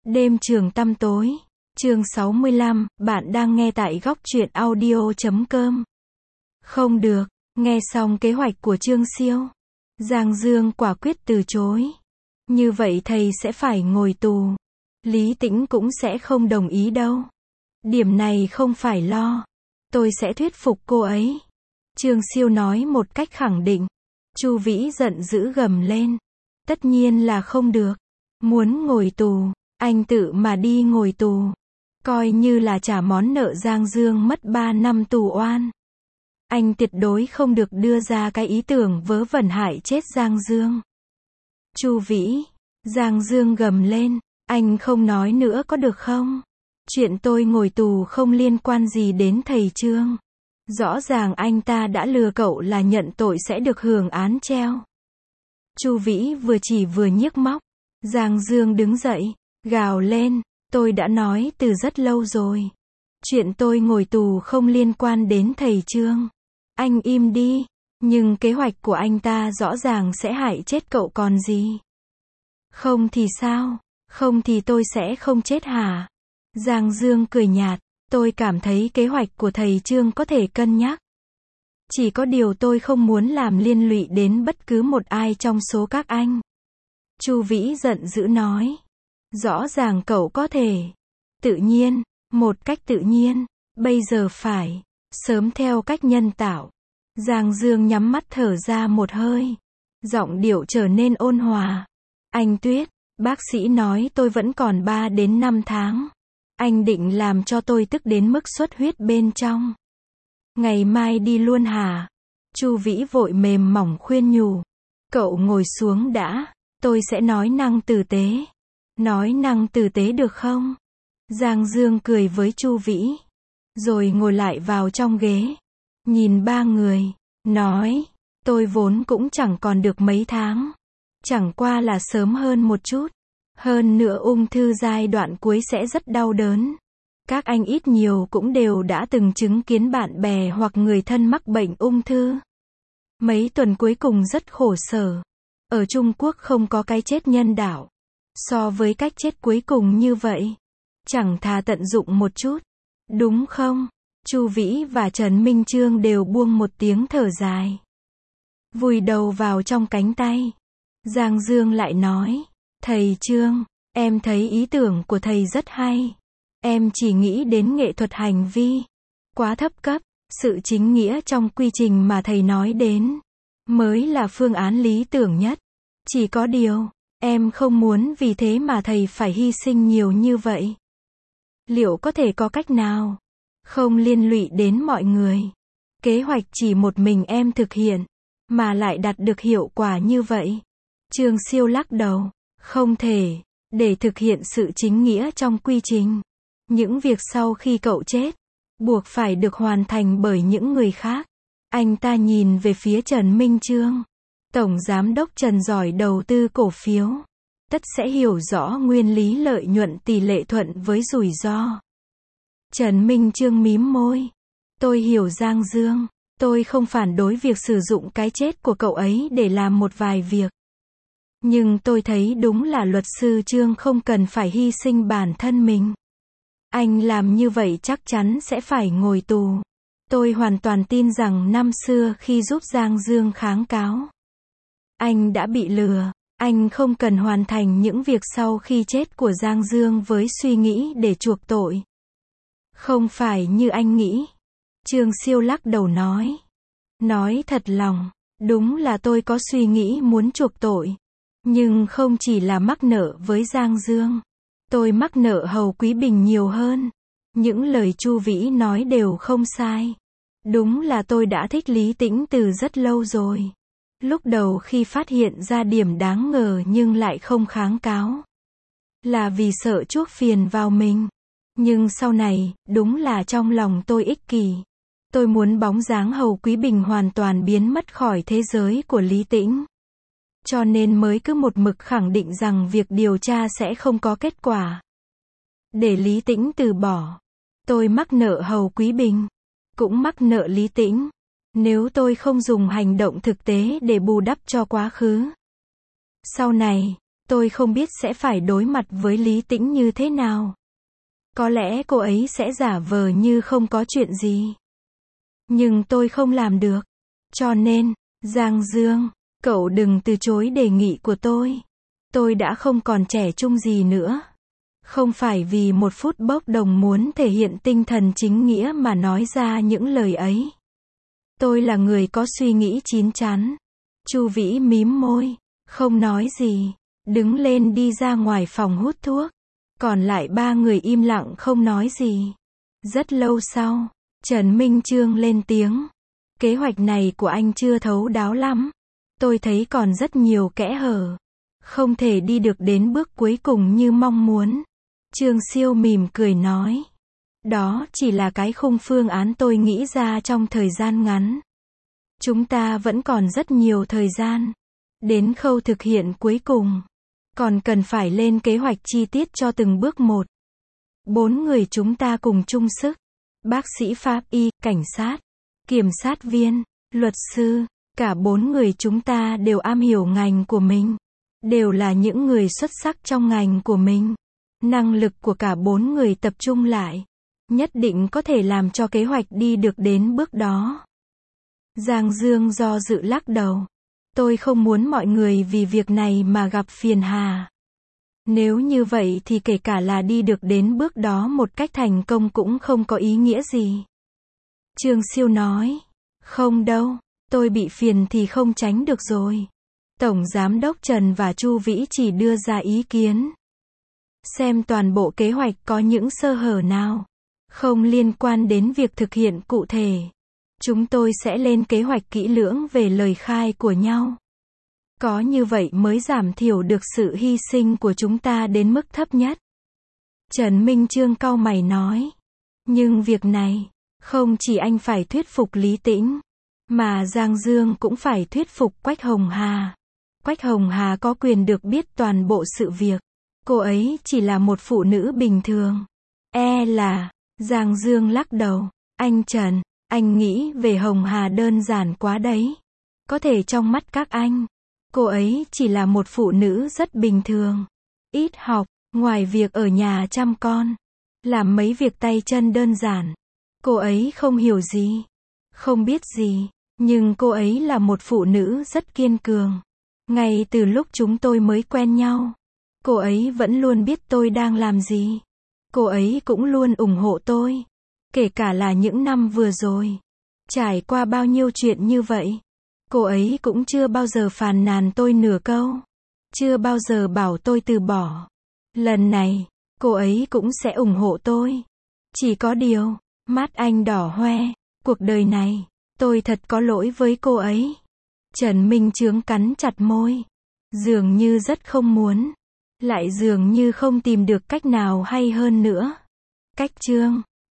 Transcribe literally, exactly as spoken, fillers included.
Đêm trường tăm tối. Chương sáu mươi lăm, bạn đang nghe tại góc truyện audio chấm com. Không được, nghe xong kế hoạch của Trương Siêu, Giang Dương quả quyết từ chối. Như vậy thầy sẽ phải ngồi tù. Lý Tĩnh cũng sẽ không đồng ý đâu. Điểm này không phải lo. Tôi sẽ thuyết phục cô ấy. Trương Siêu nói một cách khẳng định. Chu Vĩ giận dữ gầm lên. Tất nhiên là không được. Muốn ngồi tù, anh tự mà đi ngồi tù. Coi như là trả món nợ Giang Dương mất ba năm tù oan. Anh tuyệt đối không được đưa ra cái ý tưởng vớ vẩn hại chết Giang Dương. Chu Vĩ, Giang Dương gầm lên, anh không nói nữa có được không? Chuyện tôi ngồi tù không liên quan gì đến thầy Trương. Rõ ràng anh ta đã lừa cậu là nhận tội sẽ được hưởng án treo. Chu Vĩ vừa chỉ vừa nhức móc. Giang Dương đứng dậy, gào lên, tôi đã nói từ rất lâu rồi. Chuyện tôi ngồi tù không liên quan đến thầy Trương. Anh im đi, nhưng kế hoạch của anh ta rõ ràng sẽ hại chết cậu còn gì. Không thì sao, không thì tôi sẽ không chết hả? Giang Dương cười nhạt, tôi cảm thấy kế hoạch của thầy Trương có thể cân nhắc. Chỉ có điều tôi không muốn làm liên lụy đến bất cứ một ai trong số các anh. Chu Vĩ giận dữ nói. Rõ ràng cậu có thể. Tự nhiên, một cách tự nhiên, bây giờ phải, sớm theo cách nhân tạo. Giang Dương nhắm mắt thở ra một hơi. Giọng điệu trở nên ôn hòa. Anh Tuyết, bác sĩ nói tôi vẫn còn ba đến năm tháng. Anh định làm cho tôi tức đến mức xuất huyết bên trong. Ngày mai đi luôn hả? Chu Vĩ vội mềm mỏng khuyên nhủ. Cậu ngồi xuống đã, tôi sẽ nói năng tử tế. Nói năng tử tế được không? Giang Dương cười với Chu Vĩ. Rồi ngồi lại vào trong ghế. Nhìn ba người, nói, tôi vốn cũng chẳng còn được mấy tháng. Chẳng qua là sớm hơn một chút. Hơn nữa ung thư giai đoạn cuối sẽ rất đau đớn. Các anh ít nhiều cũng đều đã từng chứng kiến bạn bè hoặc người thân mắc bệnh ung thư. Mấy tuần cuối cùng rất khổ sở. Ở Trung Quốc không có cái chết nhân đạo. So với cách chết cuối cùng như vậy, chẳng thà tận dụng một chút. Đúng không? Chu Vĩ và Trần Minh Chương đều buông một tiếng thở dài. Vùi đầu vào trong cánh tay. Giang Dương lại nói, thầy Trương, em thấy ý tưởng của thầy rất hay. Em chỉ nghĩ đến nghệ thuật hành vi. Quá thấp cấp, sự chính nghĩa trong quy trình mà thầy nói đến, mới là phương án lý tưởng nhất. Chỉ có điều, em không muốn vì thế mà thầy phải hy sinh nhiều như vậy. Liệu có thể có cách nào không liên lụy đến mọi người? Kế hoạch chỉ một mình em thực hiện, mà lại đạt được hiệu quả như vậy. Trương Siêu lắc đầu, không thể, để thực hiện sự chính nghĩa trong quy trình. Những việc sau khi cậu chết, buộc phải được hoàn thành bởi những người khác. Anh ta nhìn về phía Trần Minh Chương. Tổng Giám đốc Trần giỏi đầu tư cổ phiếu. Tất sẽ hiểu rõ nguyên lý lợi nhuận tỷ lệ thuận với rủi ro. Trần Minh Chương mím môi. Tôi hiểu Giang Dương. Tôi không phản đối việc sử dụng cái chết của cậu ấy để làm một vài việc. Nhưng tôi thấy đúng là luật sư Trương không cần phải hy sinh bản thân mình. Anh làm như vậy chắc chắn sẽ phải ngồi tù. Tôi hoàn toàn tin rằng năm xưa khi giúp Giang Dương kháng cáo, anh đã bị lừa. Anh không cần hoàn thành những việc sau khi chết của Giang Dương với suy nghĩ để chuộc tội. Không phải như anh nghĩ. Trương Siêu lắc đầu nói. Nói thật lòng, đúng là tôi có suy nghĩ muốn chuộc tội. Nhưng không chỉ là mắc nợ với Giang Dương. Tôi mắc nợ Hầu Quý Bình nhiều hơn. Những lời Chu Vĩ nói đều không sai. Đúng là tôi đã thích Lý Tĩnh từ rất lâu rồi. Lúc đầu khi phát hiện ra điểm đáng ngờ nhưng lại không kháng cáo. Là vì sợ chuốc phiền vào mình. Nhưng sau này, đúng là trong lòng tôi ích kỷ. Tôi muốn bóng dáng Hầu Quý Bình hoàn toàn biến mất khỏi thế giới của Lý Tĩnh. Cho nên mới cứ một mực khẳng định rằng việc điều tra sẽ không có kết quả. Để Lý Tĩnh từ bỏ. Tôi mắc nợ Hầu Quý Bình. Cũng mắc nợ Lý Tĩnh. Nếu tôi không dùng hành động thực tế để bù đắp cho quá khứ, sau này, Tôi không biết sẽ phải đối mặt với Lý Tĩnh như thế nào. Có lẽ cô ấy sẽ giả vờ như không có chuyện gì. Nhưng tôi không làm được. Cho nên, Giang Dương, cậu đừng từ chối đề nghị của tôi. Tôi đã không còn trẻ trung gì nữa. Không phải vì một phút bốc đồng muốn thể hiện tinh thần chính nghĩa mà nói ra những lời ấy. Tôi là người có suy nghĩ chín chắn. Chu Vĩ mím môi, không nói gì, đứng lên đi ra ngoài phòng hút thuốc. Còn lại ba người im lặng không nói gì. Rất lâu sau, Trần Minh Chương lên tiếng. Kế hoạch này của anh chưa thấu đáo lắm. Tôi thấy còn rất nhiều kẽ hở. Không thể đi được đến bước cuối cùng như mong muốn. Trương Siêu mỉm cười nói. Đó chỉ là cái khung phương án tôi nghĩ ra trong thời gian ngắn. Chúng ta vẫn còn rất nhiều thời gian. Đến khâu thực hiện cuối cùng. Còn cần phải lên kế hoạch chi tiết cho từng bước một. Bốn người chúng ta cùng chung sức. Bác sĩ pháp y, cảnh sát, kiểm sát viên, luật sư. Cả bốn người chúng ta đều am hiểu ngành của mình. Đều là những người xuất sắc trong ngành của mình. Năng lực của cả bốn người tập trung lại. Nhất định có thể làm cho kế hoạch đi được đến bước đó. Giang Dương do dự lắc đầu. Tôi không muốn mọi người vì việc này mà gặp phiền hà. Nếu như vậy thì kể cả là đi được đến bước đó một cách thành công cũng không có ý nghĩa gì. Trương Siêu nói. Không đâu, tôi bị phiền thì không tránh được rồi. Tổng Giám đốc Trần và Chu Vĩ chỉ đưa ra ý kiến. Xem toàn bộ kế hoạch có những sơ hở nào. Không liên quan đến việc thực hiện cụ thể. Chúng tôi sẽ lên kế hoạch kỹ lưỡng về lời khai của nhau. Có như vậy mới giảm thiểu được sự hy sinh của chúng ta đến mức thấp nhất. Trần Minh Chương cau mày nói. Nhưng việc này, không chỉ anh phải thuyết phục Lý Tĩnh, mà Giang Dương cũng phải thuyết phục Quách Hồng Hà. Quách Hồng Hà có quyền được biết toàn bộ sự việc. Cô ấy chỉ là một phụ nữ bình thường. E là, Giang Dương lắc đầu. Anh Trần, anh nghĩ về Hồng Hà đơn giản quá đấy. Có thể trong mắt các anh, cô ấy chỉ là một phụ nữ rất bình thường. Ít học, ngoài việc ở nhà chăm con, làm mấy việc tay chân đơn giản. Cô ấy không hiểu gì, không biết gì, nhưng cô ấy là một phụ nữ rất kiên cường. Ngay từ lúc chúng tôi mới quen nhau, cô ấy vẫn luôn biết tôi đang làm gì. Cô ấy cũng luôn ủng hộ tôi. Kể cả là những năm vừa rồi. Trải qua bao nhiêu chuyện như vậy. Cô ấy cũng chưa bao giờ phàn nàn tôi nửa câu. Chưa bao giờ bảo tôi từ bỏ. Lần này, cô ấy cũng sẽ ủng hộ tôi. Chỉ có điều, mắt anh đỏ hoe. Cuộc đời này, tôi thật có lỗi với cô ấy. Trần Minh Chương cắn chặt môi. Dường như rất không muốn. Lại dường như không tìm được cách nào hay hơn nữa. Cách Chương.